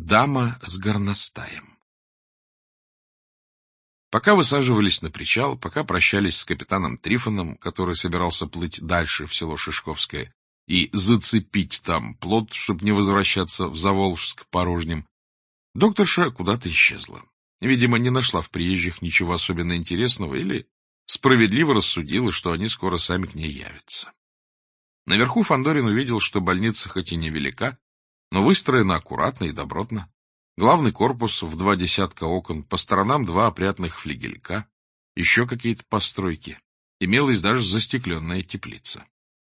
Дама с горностаем. Пока высаживались на причал, пока прощались с капитаном Трифоном, который собирался плыть дальше в село Шишковское и зацепить там плот, чтобы не возвращаться в Заволжск порожним, докторша куда-то исчезла. Видимо, не нашла в приезжих ничего особенно интересного или справедливо рассудила, что они скоро сами к ней явятся. Наверху Фандорин увидел, что больница хоть и невелика, но выстроена аккуратно и добротно. Главный корпус в 20 окон, по сторонам 2 опрятных флигелька, еще какие-то постройки. Имелась даже застекленная теплица.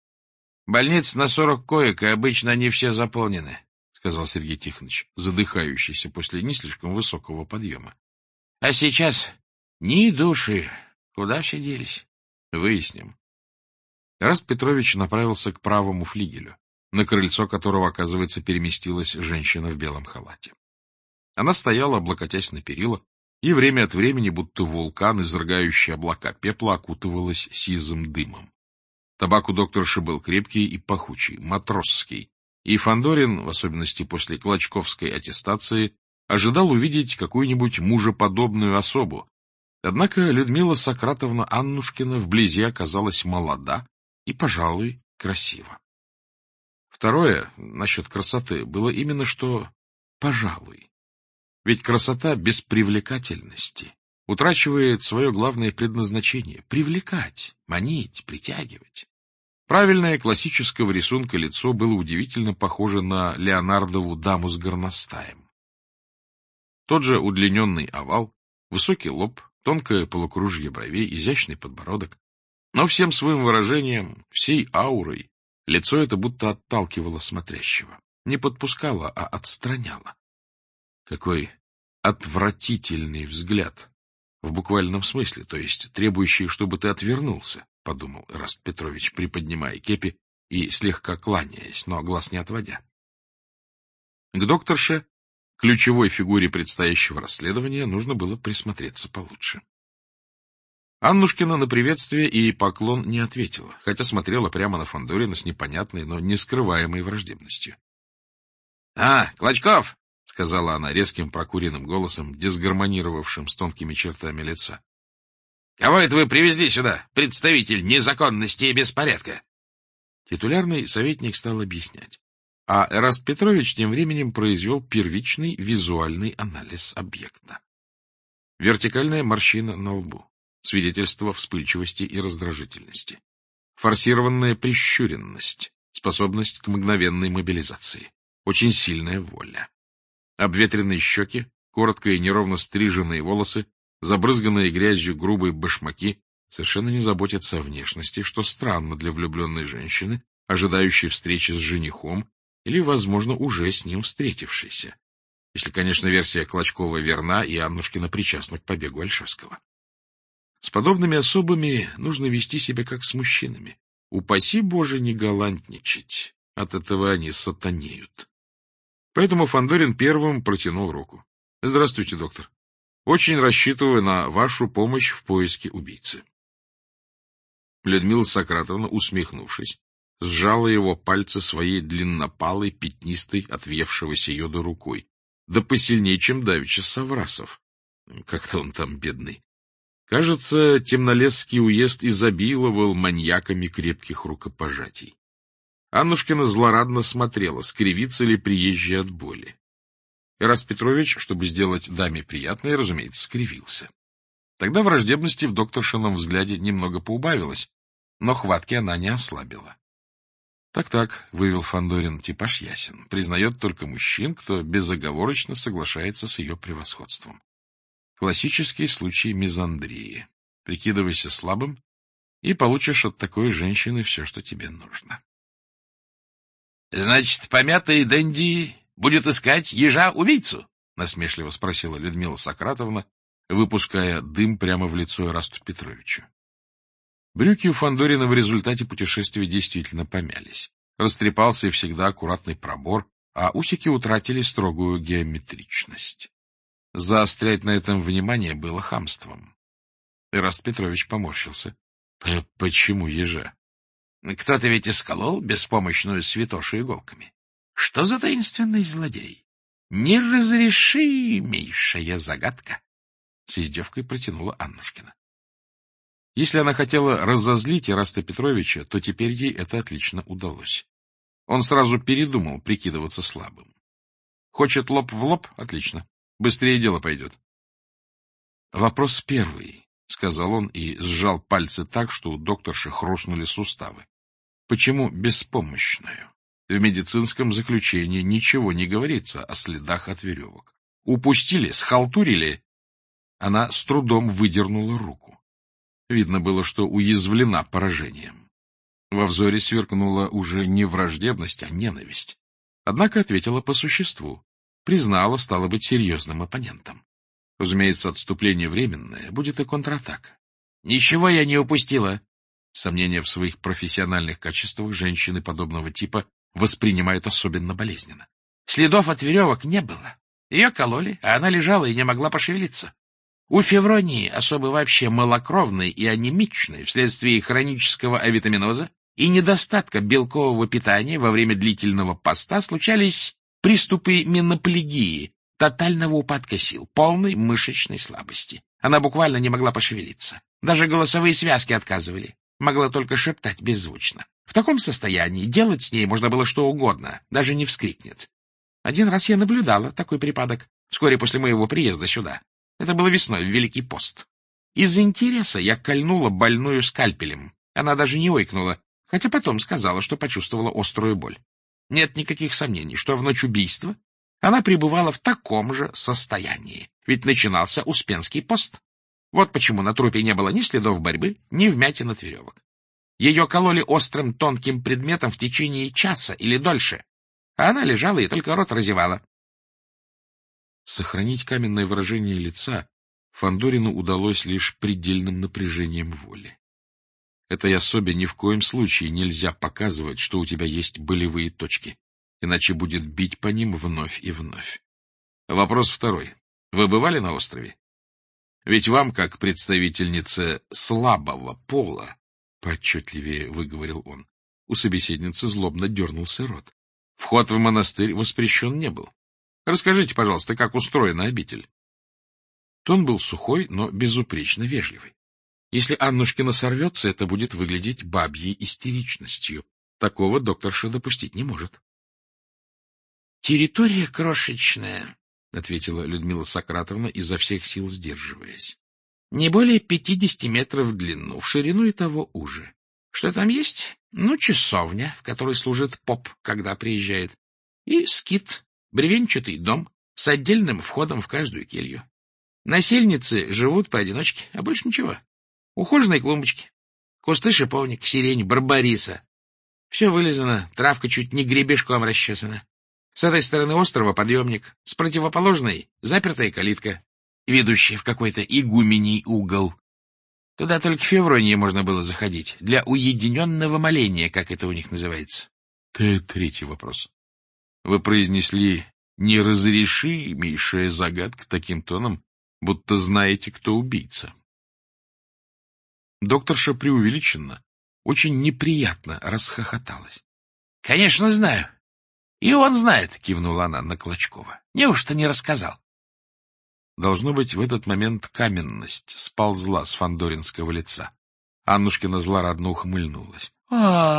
— Больница на 40 коек, и обычно они все заполнены, — сказал Сергей Тихонович, задыхающийся после не слишком высокого подъема. — А сейчас ни души. Куда все делись? — Выясним. Эраст Петрович направился к правому флигелю, на крыльцо которого, оказывается, переместилась женщина в белом халате. Она стояла, облокотясь на перила, и время от времени, будто вулкан, изрыгающий облака пепла, окутывалась сизым дымом. Табак у докторши был крепкий и пахучий, матросский, и Фандорин, в особенности после клочковской аттестации, ожидал увидеть какую-нибудь мужеподобную особу. Однако Людмила Сократовна Аннушкина вблизи оказалась молода и, пожалуй, красива. Второе, насчет красоты, было именно что «пожалуй». Ведь красота без привлекательности утрачивает свое главное предназначение — привлекать, манить, притягивать. Правильное классического рисунка лицо было удивительно похоже на Леонардову даму с горностаем. Тот же удлиненный овал, высокий лоб, тонкое полукружье бровей, изящный подбородок. Но всем своим выражением, всей аурой, лицо это будто отталкивало смотрящего, не подпускало, а отстраняло. Какой отвратительный взгляд, в буквальном смысле, то есть требующий, чтобы ты отвернулся, — подумал Эраст Петрович, приподнимая кепи и слегка кланяясь, но глаз не отводя. К докторше, ключевой фигуре предстоящего расследования, нужно было присмотреться получше. Аннушкина на приветствие и поклон не ответила, хотя смотрела прямо на Фандорина с непонятной, но не скрываемой враждебностью. — Клочков! — сказала она резким прокуренным голосом, дисгармонировавшим с тонкими чертами лица. — Кого это вы привезли сюда, представитель незаконности и беспорядка? Титулярный советник стал объяснять, а Эраст Петрович тем временем произвел первичный визуальный анализ объекта. Вертикальная морщина на лбу, свидетельство вспыльчивости и раздражительности, форсированная прищуренность, способность к мгновенной мобилизации, очень сильная воля. Обветренные щеки, коротко и неровно стриженные волосы, забрызганные грязью грубые башмаки совершенно не заботятся о внешности, что странно для влюбленной женщины, ожидающей встречи с женихом или, возможно, уже с ним встретившейся, если, конечно, версия Клочкова верна и Аннушкина причастна к побегу Ольшевского. С подобными особами нужно вести себя как с мужчинами. Упаси Боже не галантничать, от этого они сатанеют. Поэтому Фандорин первым протянул руку. — Здравствуйте, доктор. Очень рассчитываю на вашу помощь в поиске убийцы. Людмила Сократовна, усмехнувшись, сжала его пальцы своей длиннопалой, пятнистой, отвевшегося йода рукой, да посильнее, чем давеча Саврасов. Как-то он там бедный. Кажется, Темнолесский уезд изобиловал маньяками крепких рукопожатий. Аннушкина злорадно смотрела, скривится ли приезжий от боли. Эраст Петрович, чтобы сделать даме приятное, разумеется, скривился. Тогда враждебности в докторшином взгляде немного поубавилось, но хватки она не ослабила. Так, — вывел Фандорин, — типаж ясен. Признает только мужчин, кто безоговорочно соглашается с ее превосходством. Классический случай мизандрии. Прикидывайся слабым, и получишь от такой женщины все, что тебе нужно. — Значит, помятый Дэнди будет искать ежа-убийцу? — насмешливо спросила Людмила Сократовна, выпуская дым прямо в лицо Эрасту Петровичу. Брюки у Фандорина в результате путешествия действительно помялись. Растрепался и всегда аккуратный пробор, а усики утратили строгую геометричность. Заострять на этом внимание было хамством. Эраст Петрович поморщился. — Почему ежа? — Кто-то ведь исколол беспомощную святошу иголками. Что за таинственный злодей? неразрешимейшая загадка, — с издевкой протянула Аннушкина. Если она хотела разозлить Ираста Петровича, то теперь ей это отлично удалось. Он сразу передумал прикидываться слабым. Хочет лоб в лоб — отлично. Быстрее дело пойдет. — Вопрос первый, — сказал он и сжал пальцы так, что у докторши хрустнули суставы. — Почему беспомощную? В медицинском заключении ничего не говорится о следах от веревок. Упустили, схалтурили. Она с трудом выдернула руку. Видно было, что уязвлена поражением. Во взоре сверкнула уже не враждебность, а ненависть. Однако ответила по существу. Признала, стало быть, серьезным оппонентом. Разумеется, отступление временное, будет и контратака. — Ничего я не упустила. Сомнения в своих профессиональных качествах женщины подобного типа воспринимают особенно болезненно. Следов от веревок не было. Ее кололи, а она лежала и не могла пошевелиться. У Февронии, особо вообще малокровной и анемичной вследствие хронического авитаминоза и недостатка белкового питания во время длительного поста, случались приступы меноплегии, тотального упадка сил, полной мышечной слабости. Она буквально не могла пошевелиться. Даже голосовые связки отказывали. Могла только шептать беззвучно. В таком состоянии делать с ней можно было что угодно, даже не вскрикнет. Один раз я наблюдала такой припадок, вскоре после моего приезда сюда. Это было весной, в Великий пост. Из интереса я кольнула больную скальпелем. Она даже не ойкнула, хотя потом сказала, что почувствовала острую боль. Нет никаких сомнений, что в ночь убийства она пребывала в таком же состоянии, ведь начинался Успенский пост. Вот почему на трупе не было ни следов борьбы, ни вмятин от веревок. Ее кололи острым тонким предметом в течение часа или дольше, а она лежала и только рот разевала. Сохранить каменное выражение лица Фандорину удалось лишь предельным напряжением воли. Этой особе ни в коем случае нельзя показывать, что у тебя есть болевые точки, иначе будет бить по ним вновь и вновь. Вопрос второй. Вы бывали на острове? Ведь вам, как представительнице слабого пола, — поотчетливее выговорил он, у собеседницы злобно дернулся рот. Вход в монастырь воспрещен не был. Расскажите, пожалуйста, как устроена обитель. Тон был сухой, но безупречно вежливый. Если Аннушкина сорвется, это будет выглядеть бабьей истеричностью. Такого докторша допустить не может. — Территория крошечная, — ответила Людмила Сократовна, изо всех сил сдерживаясь. — Не более 50 метров в длину, в ширину и того уже. Что там есть? Ну, часовня, в которой служит поп, когда приезжает, и скит, бревенчатый дом с отдельным входом в каждую келью. Насельницы живут поодиночке, а больше ничего. Ухоженные клумбочки, кусты шиповника, сирень, барбариса. Все вылизано, травка чуть не гребешком расчесана. С этой стороны острова подъемник, с противоположной запертая калитка, ведущая в какой-то игумений угол. Туда только Февронии можно было заходить, для уединенного моления, как это у них называется. Третий вопрос. Вы произнесли неразрешимейшая загадка таким тоном, будто знаете, кто убийца. Докторша преувеличенно, очень неприятно расхохоталась. — Конечно, знаю. И он знает, — кивнула она на Клочкова. — Неужто не рассказал? Должно быть, в этот момент каменность сползла с фандоринского лица. Аннушкина злорадно ухмыльнулась. —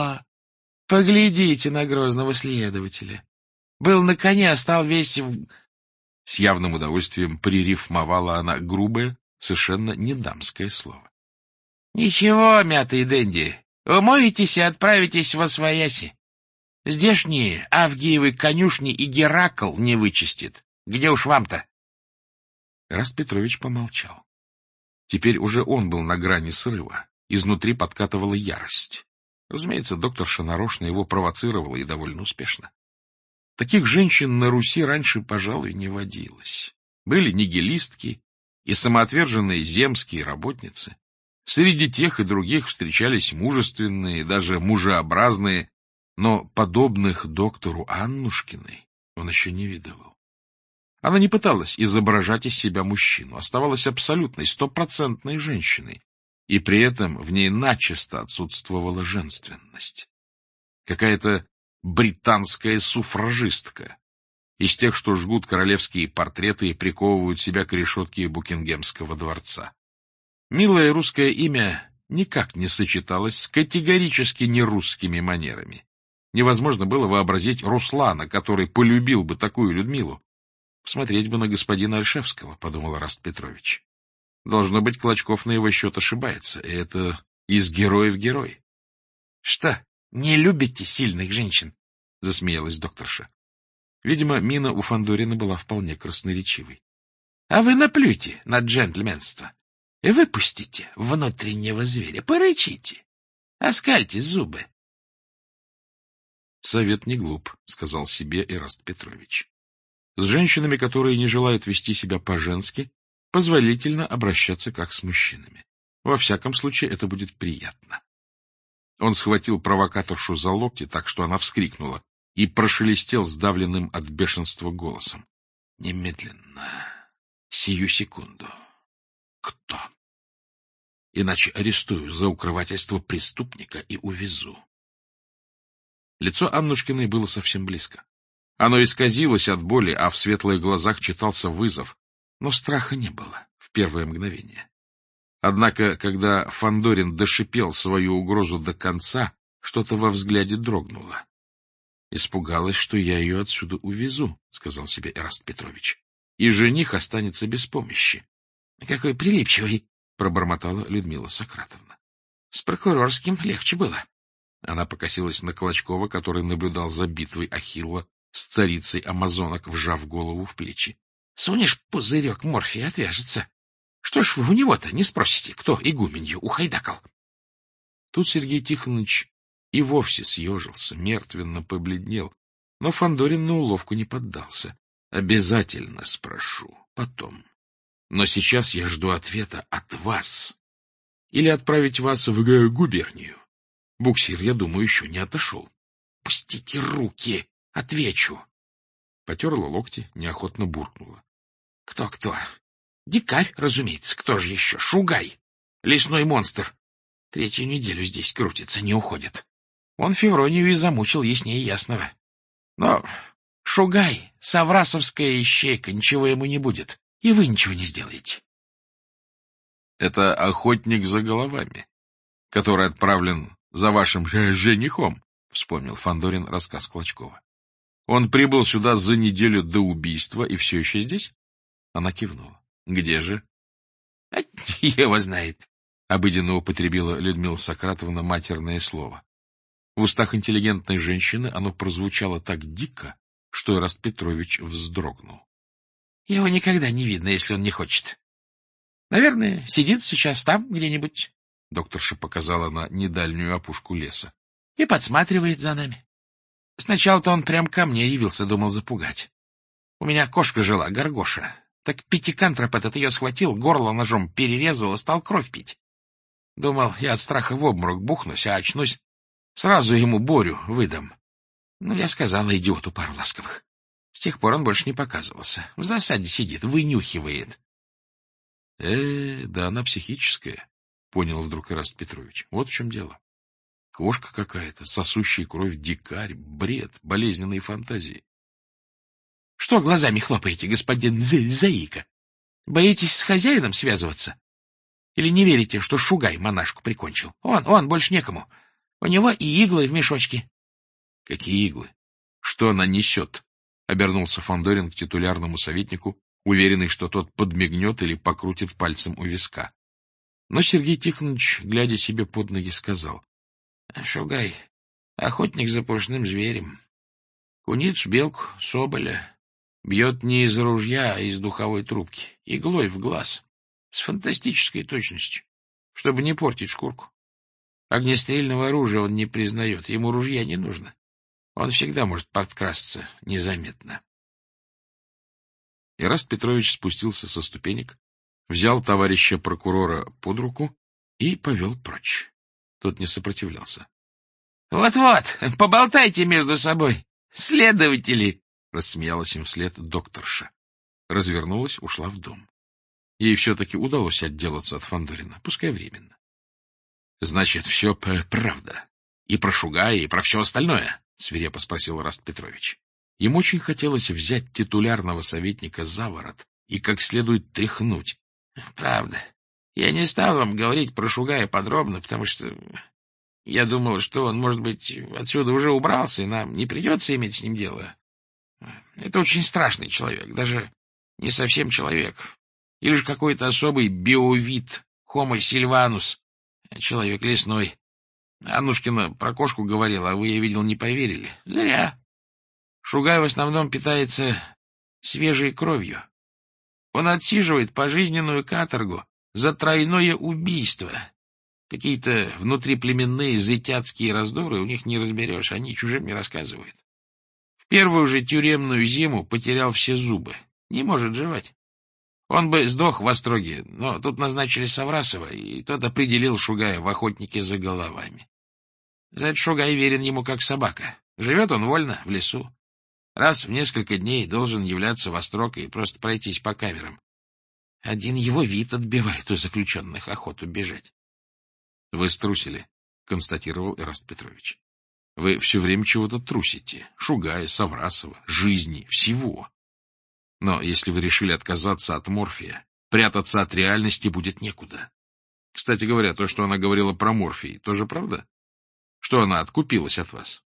Поглядите на грозного следователя. Был на коне, а стал весь... С явным удовольствием пририфмовала она грубое, совершенно не дамское слово. — Ничего, мятый денди, умоетесь и отправитесь во свояси. Здешние Авгиевы конюшни и Геракл не вычистит. Где уж вам-то? Ираст Петрович помолчал. Теперь уже он был на грани срыва. Изнутри подкатывала ярость. Разумеется, докторша нарочно его провоцировала и довольно успешно. Таких женщин на Руси раньше, пожалуй, не водилось. Были нигилистки и самоотверженные земские работницы. Среди тех и других встречались мужественные, даже мужеобразные, но подобных доктору Аннушкиной он еще не видывал. Она не пыталась изображать из себя мужчину, оставалась абсолютной, стопроцентной женщиной, и при этом в ней начисто отсутствовала женственность. Какая-то британская суфражистка. из тех, что жгут королевские портреты и приковывают себя к решетке Букингемского дворца. Милое русское имя никак не сочеталось с категорически нерусскими манерами. Невозможно было вообразить Руслана, который полюбил бы такую Людмилу. Посмотреть бы на господина Ольшевского, — подумал Эраст Петрович. Должно быть, Клочков на его счет ошибается, и это из героев герой. — Что, не любите сильных женщин? — засмеялась докторша. Видимо, мина у Фандорина была вполне красноречивой. — А вы наплюйте на джентльменство и выпустите внутреннего зверя, порычите, оскальте зубы. — Совет не глуп, — сказал себе Эраст Петрович. С женщинами, которые не желают вести себя по-женски, позволительно обращаться как с мужчинами. Во всяком случае, это будет приятно. Он схватил провокаторшу за локти, так что она вскрикнула, и прошелестел сдавленным от бешенства голосом. — Немедленно, сию секунду. Кто? Иначе арестую за укрывательство преступника и увезу. Лицо Аннушкиной было совсем близко. Оно исказилось от боли, а в светлых глазах читался вызов, но страха не было в первое мгновение. Однако, когда Фандорин дошипел свою угрозу до конца, что-то во взгляде дрогнуло. — Испугалась, что я ее отсюда увезу, — сказал себе Эраст Петрович, — и жених останется без помощи. — Какой прилипчивый, — пробормотала Людмила Сократовна. — С прокурорским легче было. Она покосилась на Клочкова, который наблюдал за битвой Ахилла с царицей амазонок, вжав голову в плечи. — Сунешь пузырек морфия, отвяжется. Что ж вы у него-то не спросите, кто игуменью ухайдакал? Тут Сергей Тихонович и вовсе съежился, мертвенно побледнел, но Фандорин на уловку не поддался. — Обязательно спрошу, потом. Но сейчас я жду ответа от вас. Или отправить вас в губернию. Буксир, я думаю, еще не отошел. — Пустите руки! Отвечу! Потерла локти, неохотно буркнула. — Кто-кто? Дикарь, разумеется. Кто же еще? Шугай. Лесной монстр. 3-ю неделю здесь крутится, не уходит. Он Февронию и замучил, яснее ясного. Но Шугай, саврасовская ищейка, ничего ему не будет. И вы ничего не сделаете. Это охотник за головами, который отправлен за вашим женихом, — вспомнил Фандорин рассказ Клочкова. Он прибыл сюда за неделю до убийства и все еще здесь? Она кивнула. — Где же? — Его знает, — обыденно употребила Людмила Сократовна матерное слово. В устах интеллигентной женщины оно прозвучало так дико, что Эраст Петрович вздрогнул. — Его никогда не видно, если он не хочет. Наверное, сидит сейчас там где-нибудь, — докторша показала на недальнюю опушку леса, — и подсматривает за нами. Сначала-то он прям ко мне явился, думал запугать. У меня кошка жила, Горгоша. Так пятикантроп этот ее схватил, горло ножом перерезал и стал кровь пить. Думал, я от страха в обморок бухнусь, а очнусь, сразу ему Борю выдам. Ну, я сказала идиоту пару ласковых. С тех пор он больше не показывался. В засаде сидит, вынюхивает. Да она психическая, — понял вдруг Эраст Петрович. Вот в чем дело. Кошка какая-то, сосущая кровь дикарь, бред, болезненные фантазии. — Что глазами хлопаете, господин Заика? Боитесь с хозяином связываться? Или не верите, что Шугай монашку прикончил? Он, больше некому. У него и иглы в мешочке. — Какие иглы? Что она несет? — обернулся Фандорин к титулярному советнику, уверенный, что тот подмигнет или покрутит пальцем у виска. Но Сергей Тихонович, глядя себе под ноги, сказал: — Шугай — охотник за пушным зверем. Куницу, белку, соболя бьет не из ружья, а из духовой трубки, иглой в глаз, с фантастической точностью, чтобы не портить шкурку. Огнестрельного оружия он не признает, ему ружья не нужно. Он всегда может подкрасться незаметно. Эраст Петрович спустился со ступенек, взял товарища прокурора под руку и повел прочь. Тот не сопротивлялся. — Вот-вот, поболтайте между собой, следователи! — рассмеялась им вслед докторша. Развернулась, ушла в дом. Ей все-таки удалось отделаться от Фандорина, пускай временно. — Значит, все правда. И про Шугая, и про все остальное? — свирепо спросил Эраст Петрович. Ему очень хотелось взять титулярного советника за ворот и как следует тряхнуть. — Правда, я не стал вам говорить про Шугая подробно, потому что я думал, что он, может быть, отсюда уже убрался, и нам не придется иметь с ним дело. Это очень страшный человек, даже не совсем человек, или же какой-то особый биовид, Homo silvanus, человек лесной. Аннушкина про кошку говорила, а вы, я видел, не поверили. Зря. Шугай в основном питается свежей кровью. Он отсиживает пожизненную каторгу за тройное убийство. Какие-то внутриплеменные зытяцкие раздоры, у них не разберешь, они чужим не рассказывают. В первую же тюремную зиму потерял все зубы. Не может жевать. Он бы сдох в Остроге, но тут назначили Саврасова, и тот определил Шугая в охотнике за головами. За это Шугай верен ему как собака. Живет он вольно, в лесу. Раз в несколько дней должен являться в Острог и просто пройтись по камерам. Один его вид отбивает у заключенных охоту бежать. — Вы струсили, — констатировал Эраст Петрович. — Вы все время чего-то трусите. Шугая, Саврасова, жизни, всего. Но если вы решили отказаться от морфия, прятаться от реальности будет некуда. Кстати говоря, то, что она говорила про морфий, тоже правда? Что она откупилась от вас?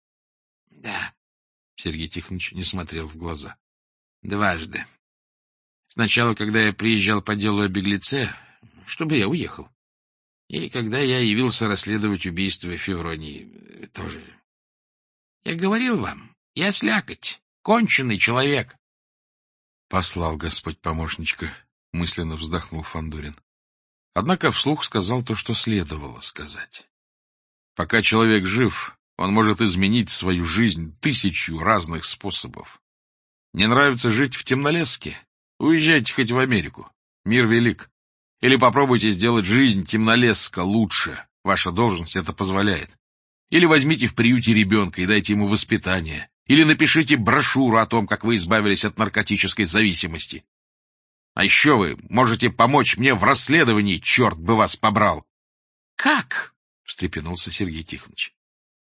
— Да. Сергей Тихонович не смотрел в глаза. — Дважды. Сначала, когда я приезжал по делу о беглеце, чтобы я уехал. И когда я явился расследовать убийство Февронии, тоже. Я говорил вам, я слякоть, конченый человек. — Послал Господь помощничка, — мысленно вздохнул Фандорин. Однако вслух сказал то, что следовало сказать. Пока человек жив, он может изменить свою жизнь 1000 разных способов. Не нравится жить в Темнолеске? Уезжайте хоть в Америку. Мир велик. Или попробуйте сделать жизнь Темнолесска лучше. Ваша должность это позволяет. Или возьмите в приюте ребенка и дайте ему воспитание. Или напишите брошюру о том, как вы избавились от наркотической зависимости. А еще вы можете помочь мне в расследовании, черт бы вас побрал. — Как? — встрепенулся Сергей Тихонович.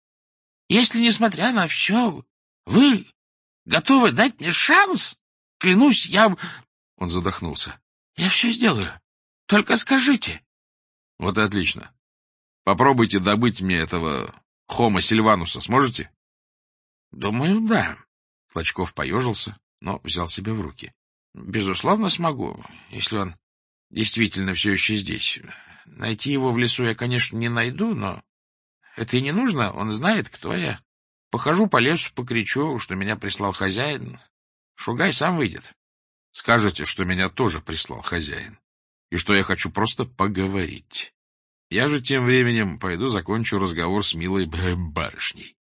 — Если, несмотря на все, вы готовы дать мне шанс? Клянусь, я... Он задохнулся. — Я все сделаю. Только скажите. — Вот и отлично. Попробуйте добыть мне этого Homo silvanuса. Сможете? — Думаю, да. Клочков поежился, но взял себя в руки. — Безусловно, смогу, если он действительно все еще здесь. Найти его в лесу я, конечно, не найду, но это и не нужно. Он знает, кто я. Похожу по лесу, покричу, что меня прислал хозяин. Шугай сам выйдет. Скажете, что меня тоже прислал хозяин, и что я хочу просто поговорить. Я же тем временем пойду закончу разговор с милой барышней.